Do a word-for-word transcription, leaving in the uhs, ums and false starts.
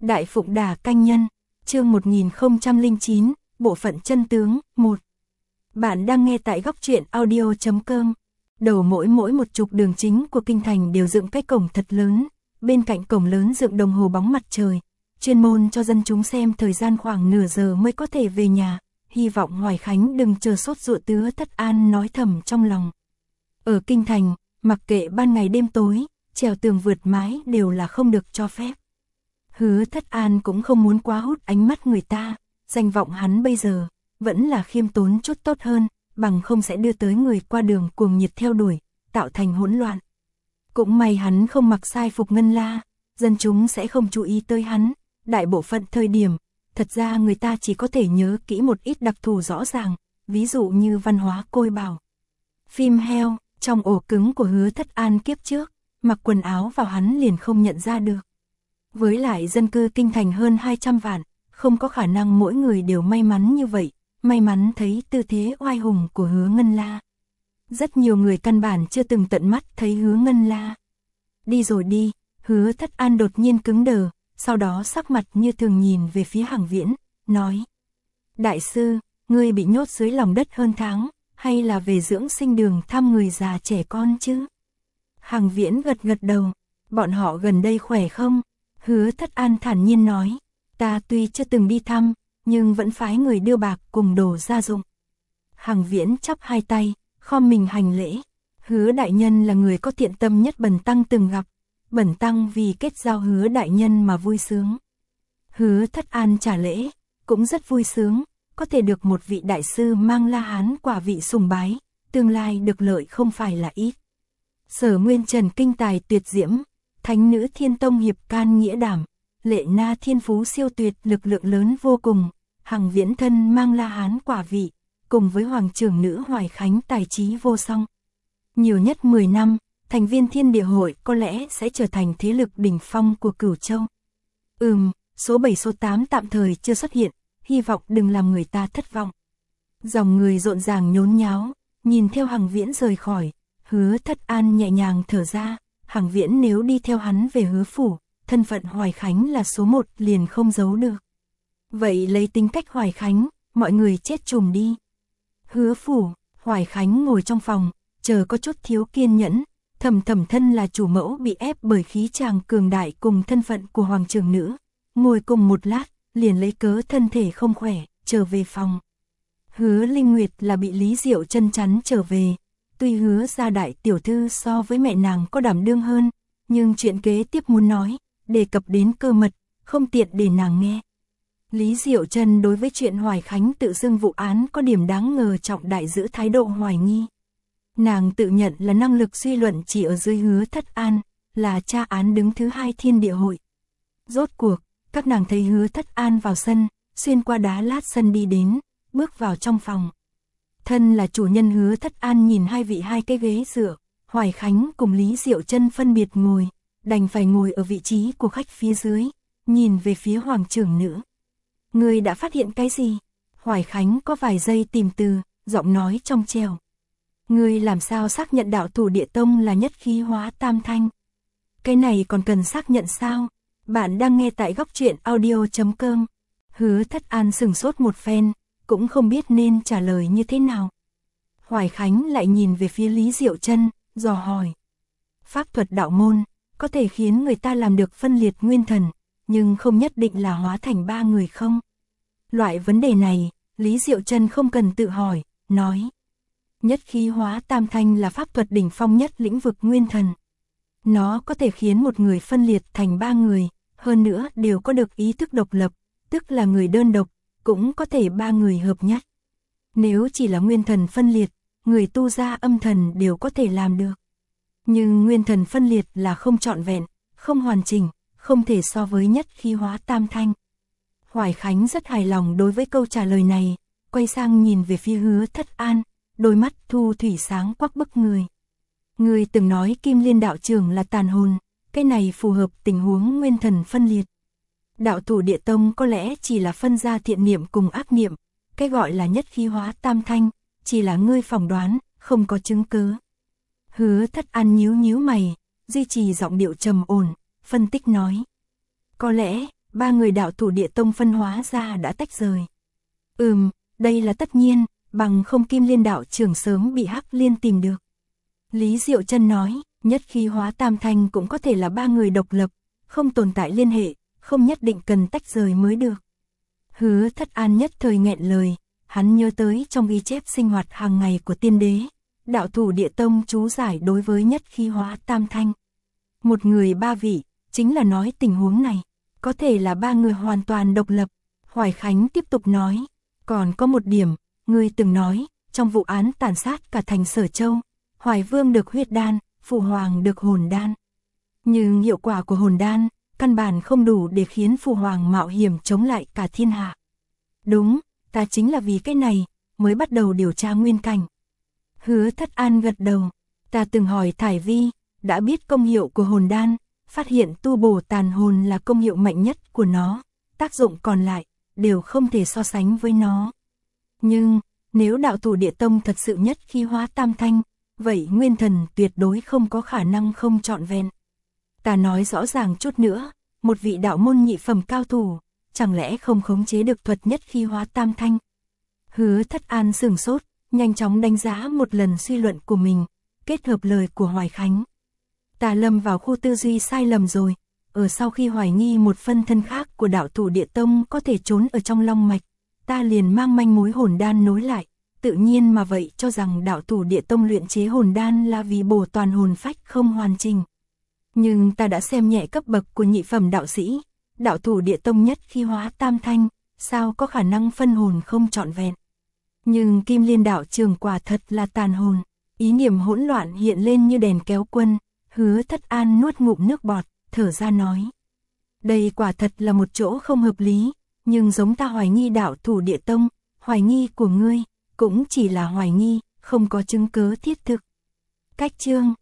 Đại Phụng Đà Canh Nhân, chương một nghìn không trăm lẻ chín, bộ phận chân tướng, một. Bạn đang nghe tại góc truyện audio chấm com. Đầu mỗi mỗi một trục đường chính của kinh thành đều dựng cái cổng thật lớn, bên cạnh cổng lớn dựng đồng hồ bóng mặt trời, chuyên môn cho dân chúng xem thời gian khoảng nửa giờ mới có thể về nhà, hy vọng Hoài Khánh đừng chờ sốt ruột tứa Thất An nói thầm trong lòng. Ở kinh thành, mặc kệ ban ngày đêm tối, trèo tường vượt mái đều là không được cho phép. Hứa Thất An cũng không muốn quá hút ánh mắt người ta, danh vọng hắn bây giờ vẫn là khiêm tốn chút tốt hơn, bằng không sẽ đưa tới người qua đường cuồng nhiệt theo đuổi, tạo thành hỗn loạn. Cũng may hắn không mặc sai phục ngân la, dân chúng sẽ không chú ý tới hắn, đại bộ phận thời điểm, thật ra người ta chỉ có thể nhớ kỹ một ít đặc thù rõ ràng, ví dụ như văn hóa côi bảo. Phim heo, trong ổ cứng của Hứa Thất An kiếp trước, mặc quần áo vào hắn liền không nhận ra được. Với lại dân cư kinh thành hơn hai trăm vạn, không có khả năng mỗi người đều may mắn như vậy, may mắn thấy tư thế oai hùng của Hứa Ngân La. Rất nhiều người căn bản chưa từng tận mắt thấy Hứa Ngân La. Đi rồi đi, Hứa Thất An đột nhiên cứng đờ, sau đó sắc mặt như thường nhìn về phía Hằng Viễn, nói: Đại sư, ngươi bị nhốt dưới lòng đất hơn tháng, hay là về dưỡng sinh đường thăm người già trẻ con chứ? Hằng Viễn gật gật đầu, bọn họ gần đây khỏe không? Hứa Thất An thản nhiên nói, ta tuy chưa từng đi thăm, nhưng vẫn phái người đưa bạc cùng đồ gia dụng. Hằng Viễn chắp hai tay, khom mình hành lễ. Hứa đại nhân là người có thiện tâm nhất bần tăng từng gặp, bần tăng vì kết giao Hứa đại nhân mà vui sướng. Hứa Thất An trả lễ, cũng rất vui sướng, có thể được một vị đại sư mang La Hán quả vị sùng bái, tương lai được lợi không phải là ít. Sở Nguyên Trần kinh tài tuyệt diễm, thánh nữ Thiên Tông hiệp can nghĩa đảm, Lệ Na thiên phú siêu tuyệt lực lượng lớn vô cùng, Hằng Viễn thân mang La Hán quả vị, cùng với hoàng trưởng nữ Hoài Khánh tài trí vô song. Nhiều nhất mười năm, thành viên Thiên Địa Hội có lẽ sẽ trở thành thế lực đỉnh phong của Cửu Châu. Ừm, số bảy số tám tạm thời chưa xuất hiện, hy vọng đừng làm người ta thất vọng. Dòng người rộn ràng nhốn nháo, nhìn theo Hằng Viễn rời khỏi, Hứa Thất An nhẹ nhàng thở ra, Hằng Viễn nếu đi theo hắn về Hứa phủ, thân phận Hoài Khánh là số một liền không giấu được. Vậy lấy tính cách Hoài Khánh, mọi người chết chùm đi. Hứa phủ, Hoài Khánh ngồi trong phòng, chờ có chút thiếu kiên nhẫn, thầm thầm thân là chủ mẫu bị ép bởi khí chàng cường đại cùng thân phận của hoàng trưởng nữ, ngồi cùng một lát, liền lấy cớ thân thể không khỏe, trở về phòng. Hứa Linh Nguyệt là bị Lý Diệu Chân chắn trở về, tuy Hứa gia đại tiểu thư so với mẹ nàng có đảm đương hơn, nhưng chuyện kế tiếp muốn nói, đề cập đến cơ mật, không tiện để nàng nghe. Lý Diệu Chân đối với chuyện Hoài Khánh tự xưng vụ án có điểm đáng ngờ trọng đại giữ thái độ hoài nghi. Nàng tự nhận là năng lực suy luận chỉ ở dưới Hứa Thất An, là tra án đứng thứ hai Thiên Địa Hội. Rốt cuộc, các nàng thấy Hứa Thất An vào sân, xuyên qua đá lát sân đi đến, bước vào trong phòng. Thân là chủ nhân Hứa Thất An nhìn hai vị hai cái ghế dựa, Hoài Khánh cùng Lý Diệu Chân phân biệt ngồi, đành phải ngồi ở vị trí của khách phía dưới, nhìn về phía hoàng trưởng nữ. Người đã phát hiện cái gì? Hoài Khánh có vài giây tìm từ, giọng nói trong trẻo. Người làm sao xác nhận đạo thủ địa tông là nhất khí hóa tam thanh? Cái này còn cần xác nhận sao? Bạn đang nghe tại góc truyện audio chấm com. Hứa Thất An sừng sốt một phen, cũng không biết nên trả lời như thế nào. Hoài Khánh lại nhìn về phía Lý Diệu Chân, dò hỏi. Pháp thuật đạo môn, có thể khiến người ta làm được phân liệt nguyên thần, nhưng không nhất định là hóa thành ba người không? Loại vấn đề này, Lý Diệu Chân không cần tự hỏi, nói. Nhất khí hóa tam thanh là pháp thuật đỉnh phong nhất lĩnh vực nguyên thần. Nó có thể khiến một người phân liệt thành ba người, hơn nữa đều có được ý thức độc lập, tức là người đơn độc, cũng có thể ba người hợp nhất. Nếu chỉ là nguyên thần phân liệt, người tu gia âm thần đều có thể làm được. Nhưng nguyên thần phân liệt là không trọn vẹn, không hoàn chỉnh, không thể so với nhất khí hóa tam thanh. Hoài Khánh rất hài lòng đối với câu trả lời này, quay sang nhìn về phía Hứa Thất An, đôi mắt thu thủy sáng quắc bức người. Người từng nói Kim Liên đạo trưởng là tàn hồn, cái này phù hợp tình huống nguyên thần phân liệt. Đạo thủ địa tông có lẽ chỉ là phân ra thiện niệm cùng ác niệm, cái gọi là nhất khí hóa tam thanh, chỉ là ngươi phỏng đoán, không có chứng cứ. Hứa Thất An nhíu nhíu mày, duy trì giọng điệu trầm ổn, phân tích nói. Có lẽ, ba người đạo thủ địa tông phân hóa ra đã tách rời. Ừm, đây là tất nhiên, bằng không Kim Liên đạo trưởng sớm bị Hắc Liên tìm được. Lý Diệu Chân nói, nhất khí hóa tam thanh cũng có thể là ba người độc lập, không tồn tại liên hệ, không nhất định cần tách rời mới được. Hứa Thất An nhất thời nghẹn lời, hắn nhớ tới trong ghi chép sinh hoạt hàng ngày của tiên đế, đạo thủ địa tông chú giải đối với nhất khí hóa tam thanh. Một người ba vị, chính là nói tình huống này, có thể là ba người hoàn toàn độc lập. Hoài Khánh tiếp tục nói, còn có một điểm, ngươi từng nói, trong vụ án tàn sát cả thành Sở Châu, Hoài Vương được huyết đan, Phụ Hoàng được hồn đan. Nhưng hiệu quả của hồn đan, căn bản không đủ để khiến Phụ Hoàng mạo hiểm chống lại cả thiên hạ. Đúng, ta chính là vì cái này, mới bắt đầu điều tra nguyên cảnh. Hứa Thất An gật đầu, ta từng hỏi Thải Vi, đã biết công hiệu của hồn đan, phát hiện tu bổ tàn hồn là công hiệu mạnh nhất của nó, tác dụng còn lại, đều không thể so sánh với nó. Nhưng, nếu đạo thủ địa tông thật sự nhất khí hóa tam thanh, vậy nguyên thần tuyệt đối không có khả năng không trọn vẹn. Ta nói rõ ràng chút nữa, một vị đạo môn nhị phẩm cao thủ, chẳng lẽ không khống chế được thuật nhất khí hóa tam thanh? Hứa Thất An sửng sốt, nhanh chóng đánh giá một lần suy luận của mình, kết hợp lời của Hoài Khánh. Ta lâm vào khu tư duy sai lầm rồi, ở sau khi hoài nghi một phân thân khác của đạo thủ địa tông có thể trốn ở trong long mạch, ta liền mang manh mối hồn đan nối lại, tự nhiên mà vậy cho rằng đạo thủ địa tông luyện chế hồn đan là vì bổ toàn hồn phách không hoàn chỉnh. Nhưng ta đã xem nhẹ cấp bậc của nhị phẩm đạo sĩ, đạo thủ địa tông nhất khí hóa tam thanh, sao có khả năng phân hồn không trọn vẹn. Nhưng Kim Liên đạo trường quả thật là tàn hồn, ý niệm hỗn loạn hiện lên như đèn kéo quân. Hứa Thất An nuốt ngụm nước bọt, thở ra nói. Đây quả thật là một chỗ không hợp lý, nhưng giống ta hoài nghi đạo thủ địa tông, hoài nghi của ngươi, cũng chỉ là hoài nghi, không có chứng cớ thiết thực. Cách chương